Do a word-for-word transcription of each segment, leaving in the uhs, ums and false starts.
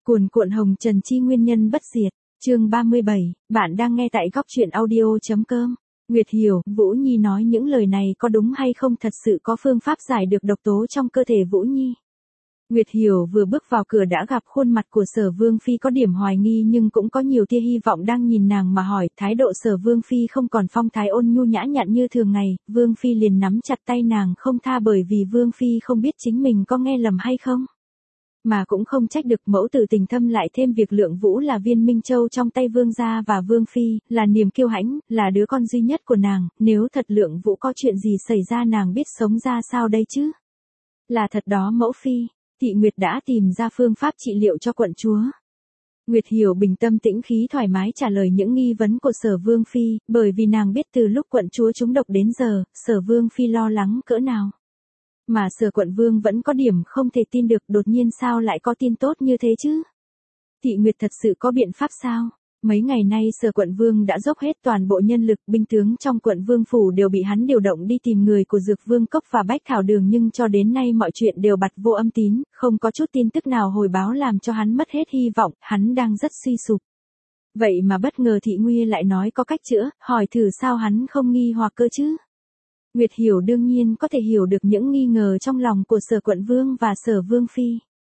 Cuồn cuộn hồng trần chi nguyên nhân bất diệt, chương ba mươi bảy, bạn đang nghe tại góc truyện audio.com. Nguyệt Hiểu, Vũ Nhi nói những lời này có đúng hay không, thật sự có phương pháp giải được độc tố trong cơ thể Vũ Nhi. Nguyệt Hiểu vừa bước vào cửa đã gặp khuôn mặt của Sở Vương Phi có điểm hoài nghi nhưng cũng có nhiều tia hy vọng đang nhìn nàng mà hỏi, thái độ Sở Vương Phi không còn phong thái ôn nhu nhã nhặn như thường ngày, Vương Phi liền nắm chặt tay nàng không tha bởi vì Vương Phi không biết chính mình có nghe lầm hay không. Mà cũng không trách được, mẫu tử tình thâm lại thêm việc Lượng Vũ là viên minh châu trong tay Vương gia và Vương Phi, là niềm kiêu hãnh, là đứa con duy nhất của nàng, nếu thật Lượng Vũ có chuyện gì xảy ra nàng biết sống ra sao đây chứ? Là thật đó mẫu Phi. Thị Nguyệt đã tìm ra phương pháp trị liệu cho quận chúa. Nguyệt Hiểu bình tâm tĩnh khí thoải mái trả lời những nghi vấn của Sở Vương Phi, bởi vì nàng biết từ lúc quận chúa trúng độc đến giờ, Sở Vương Phi lo lắng cỡ nào. Mà Sở quận vương vẫn có điểm không thể tin được, đột nhiên sao lại có tin tốt như thế chứ? Thị Nguyệt thật sự có biện pháp sao? Mấy ngày nay Sở quận vương đã dốc hết toàn bộ nhân lực, binh tướng trong quận vương phủ đều bị hắn điều động đi tìm người của Dược Vương Cốc và Bách Thảo Đường, nhưng cho đến nay mọi chuyện đều bặt vô âm tín, không có chút tin tức nào hồi báo làm cho hắn mất hết hy vọng, hắn đang rất suy sụp. Vậy mà bất ngờ Thị Nguy lại nói có cách chữa, hỏi thử sao hắn không nghi hoặc cơ chứ? Nguyệt Hiểu đương nhiên có thể hiểu được những nghi ngờ trong lòng của Sở quận vương và Sở Vương Phi.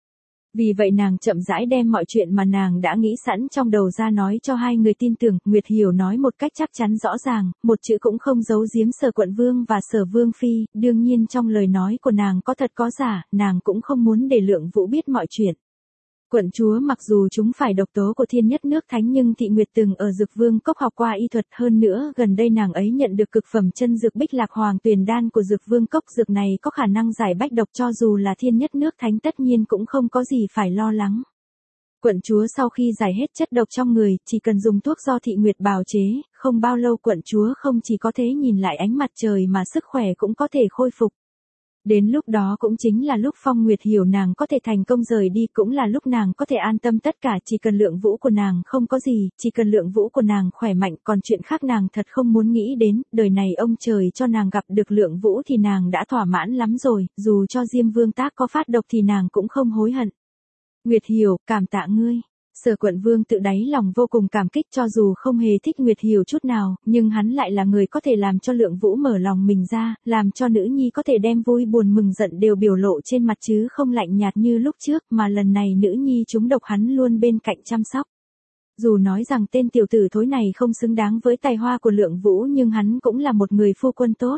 Vì vậy nàng chậm rãi đem mọi chuyện mà nàng đã nghĩ sẵn trong đầu ra nói cho hai người tin tưởng. Nguyệt Hiểu nói một cách chắc chắn rõ ràng, một chữ cũng không giấu giếm Sở quận vương và Sở Vương Phi, đương nhiên trong lời nói của nàng có thật có giả, nàng cũng không muốn để Lượng Vũ biết mọi chuyện. Quận chúa mặc dù chúng phải độc tố của thiên nhất nước thánh nhưng Thị Nguyệt từng ở Dược Vương Cốc học qua y thuật, hơn nữa gần đây nàng ấy nhận được cực phẩm chân dược Bích Lạc Hoàng Tuyền Đan của Dược Vương Cốc, dược này có khả năng giải bách độc, cho dù là thiên nhất nước thánh tất nhiên cũng không có gì phải lo lắng. Quận chúa sau khi giải hết chất độc trong người, chỉ cần dùng thuốc do Thị Nguyệt bào chế, không bao lâu quận chúa không chỉ có thể nhìn lại ánh mặt trời mà sức khỏe cũng có thể khôi phục. Đến lúc đó cũng chính là lúc Phong Nguyệt hiểu nàng có thể thành công rời đi, cũng là lúc nàng có thể an tâm tất cả, chỉ cần Lượng Vũ của nàng không có gì, chỉ cần Lượng Vũ của nàng khỏe mạnh, còn chuyện khác nàng thật không muốn nghĩ đến, đời này ông trời cho nàng gặp được Lượng Vũ thì nàng đã thỏa mãn lắm rồi, dù cho Diêm Vương Tác có phát độc thì nàng cũng không hối hận. Nguyệt Hiểu, cảm tạ ngươi. Sở quận vương tự đáy lòng vô cùng cảm kích, cho dù không hề thích Nguyệt Hiểu chút nào, nhưng hắn lại là người có thể làm cho Lượng Vũ mở lòng mình ra, làm cho nữ nhi có thể đem vui buồn mừng giận đều biểu lộ trên mặt chứ không lạnh nhạt như lúc trước, mà lần này nữ nhi trúng độc hắn luôn bên cạnh chăm sóc. Dù nói rằng tên tiểu tử thối này không xứng đáng với tài hoa của Lượng Vũ nhưng hắn cũng là một người phu quân tốt.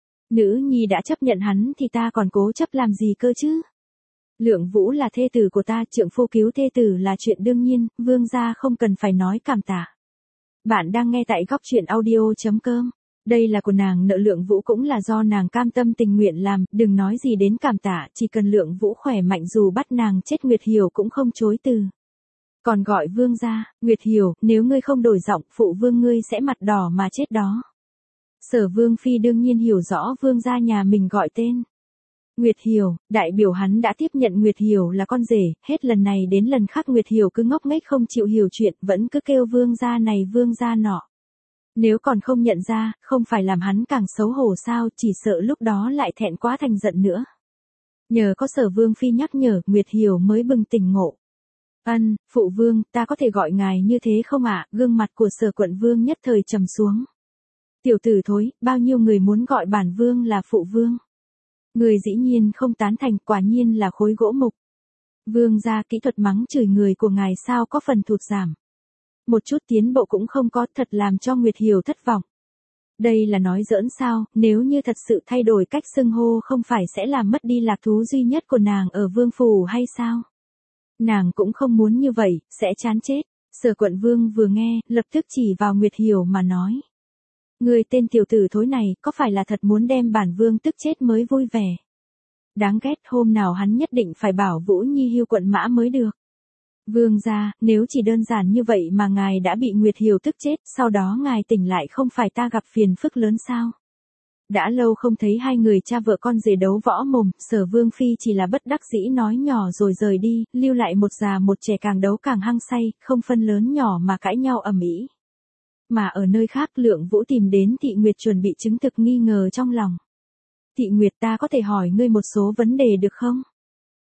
Nữ nhi đã chấp nhận hắn thì ta còn cố chấp làm gì cơ chứ? Lượng Vũ là thê tử của ta, trượng phu cứu thê tử là chuyện đương nhiên, vương gia không cần phải nói cảm tạ. Bạn đang nghe tại góc truyện audio.com. Đây là của nàng, nợ Lượng Vũ cũng là do nàng cam tâm tình nguyện làm, đừng nói gì đến cảm tạ, chỉ cần Lượng Vũ khỏe mạnh dù bắt nàng chết Nguyệt Hiểu cũng không chối từ. Còn gọi vương gia, Nguyệt Hiểu, nếu ngươi không đổi giọng, phụ vương ngươi sẽ mặt đỏ mà chết đó. Sở Vương Phi đương nhiên hiểu rõ vương gia nhà mình gọi tên. Nguyệt Hiểu, đại biểu hắn đã tiếp nhận Nguyệt Hiểu là con rể, hết lần này đến lần khác Nguyệt Hiểu cứ ngốc nghếch không chịu hiểu chuyện, vẫn cứ kêu vương gia này vương gia nọ. Nếu còn không nhận ra, không phải làm hắn càng xấu hổ sao, chỉ sợ lúc đó lại thẹn quá thành giận nữa. Nhờ có Sở Vương Phi nhắc nhở, Nguyệt Hiểu mới bừng tỉnh ngộ. Ân, phụ vương, ta có thể gọi ngài như thế không ạ? Gương mặt của Sở quận vương nhất thời trầm xuống. Tiểu tử thối, bao nhiêu người muốn gọi bản vương là phụ vương. Người dĩ nhiên không tán thành, quả nhiên là khối gỗ mục. Vương gia, kỹ thuật mắng chửi người của ngài sao có phần thụt giảm. Một chút tiến bộ cũng không có, thật làm cho Nguyệt Hiểu thất vọng. Đây là nói giỡn sao, nếu như thật sự thay đổi cách xưng hô không phải sẽ làm mất đi lạc thú duy nhất của nàng ở vương phủ hay sao? Nàng cũng không muốn như vậy, sẽ chán chết. Sở quận vương vừa nghe, lập tức chỉ vào Nguyệt Hiểu mà nói. Người tên tiểu tử thối này, có phải là thật muốn đem bản vương tức chết mới vui vẻ? Đáng ghét, hôm nào hắn nhất định phải bảo Vũ Nhi hưu quận mã mới được. Vương gia, nếu chỉ đơn giản như vậy mà ngài đã bị Nguyệt Hiểu tức chết, sau đó ngài tỉnh lại không phải ta gặp phiền phức lớn sao? Đã lâu không thấy hai người cha vợ con rể đấu võ mồm, Sở Vương Phi chỉ là bất đắc dĩ nói nhỏ rồi rời đi, lưu lại một già một trẻ càng đấu càng hăng say, không phân lớn nhỏ mà cãi nhau ầm ĩ. Mà ở nơi khác Lượng Vũ tìm đến Thị Nguyệt chuẩn bị chứng thực nghi ngờ trong lòng. Thị Nguyệt, ta có thể hỏi ngươi một số vấn đề được không?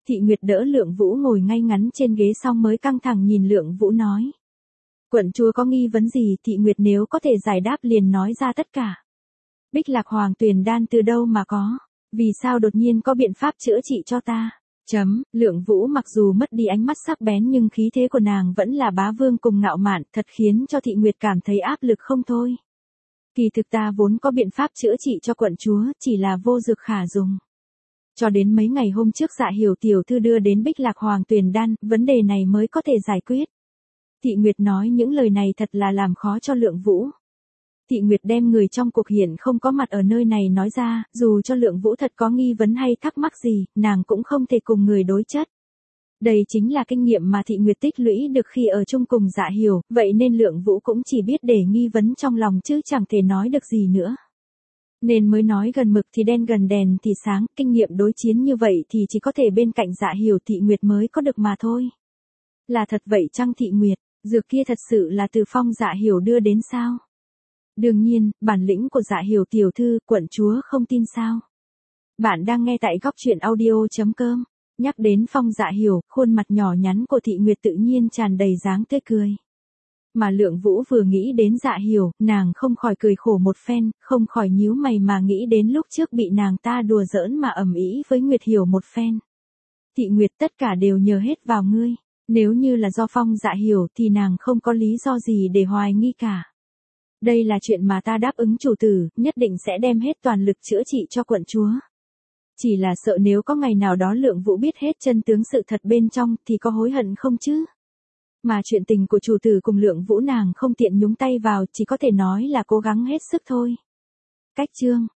Thị Nguyệt đỡ Lượng Vũ ngồi ngay ngắn trên ghế xong mới căng thẳng nhìn Lượng Vũ nói. Quận chúa có nghi vấn gì? Thị Nguyệt nếu có thể giải đáp liền nói ra tất cả. Bích Lạc Hoàng Tuyền đan từ đâu mà có? Vì sao đột nhiên có biện pháp chữa trị cho ta? Chấm, Lượng Vũ mặc dù mất đi ánh mắt sắc bén nhưng khí thế của nàng vẫn là bá vương cùng ngạo mạn, thật khiến cho Thị Nguyệt cảm thấy áp lực không thôi. Kỳ thực ta vốn có biện pháp chữa trị cho quận chúa, chỉ là vô dược khả dùng. Cho đến mấy ngày hôm trước Dạ Hiểu tiểu thư đưa đến Bích Lạc Hoàng Tuyền đan, vấn đề này mới có thể giải quyết. Thị Nguyệt nói những lời này thật là làm khó cho Lượng Vũ. Thị Nguyệt đem người trong cuộc hiện không có mặt ở nơi này nói ra, dù cho Lượng Vũ thật có nghi vấn hay thắc mắc gì, nàng cũng không thể cùng người đối chất. Đây chính là kinh nghiệm mà Thị Nguyệt tích lũy được khi ở chung cùng Dạ Hiểu, vậy nên Lượng Vũ cũng chỉ biết để nghi vấn trong lòng chứ chẳng thể nói được gì nữa. Nên mới nói gần mực thì đen gần đèn thì sáng, kinh nghiệm đối chiến như vậy thì chỉ có thể bên cạnh Dạ Hiểu Thị Nguyệt mới có được mà thôi. Là thật vậy chăng Thị Nguyệt, dược kia thật sự là từ Phong Dạ Hiểu đưa đến sao? Đương nhiên, bản lĩnh của Dạ Hiểu tiểu thư, quận chúa không tin sao? Bạn đang nghe tại góc truyện audio chấm com. Nhắc đến Phong Dạ Hiểu, khuôn mặt nhỏ nhắn của Thị Nguyệt tự nhiên tràn đầy dáng tươi cười. Mà Lượng Vũ vừa nghĩ đến Dạ Hiểu, nàng không khỏi cười khổ một phen, không khỏi nhíu mày mà nghĩ đến lúc trước bị nàng ta đùa giỡn mà ầm ĩ với Nguyệt Hiểu một phen. Thị Nguyệt, tất cả đều nhờ hết vào ngươi, nếu như là do Phong Dạ Hiểu thì nàng không có lý do gì để hoài nghi cả. Đây là chuyện mà ta đáp ứng chủ tử, nhất định sẽ đem hết toàn lực chữa trị cho quận chúa. Chỉ là sợ nếu có ngày nào đó Lượng Vũ biết hết chân tướng sự thật bên trong thì có hối hận không chứ? Mà chuyện tình của chủ tử cùng Lượng Vũ nàng không tiện nhúng tay vào, chỉ có thể nói là cố gắng hết sức thôi. Cách chương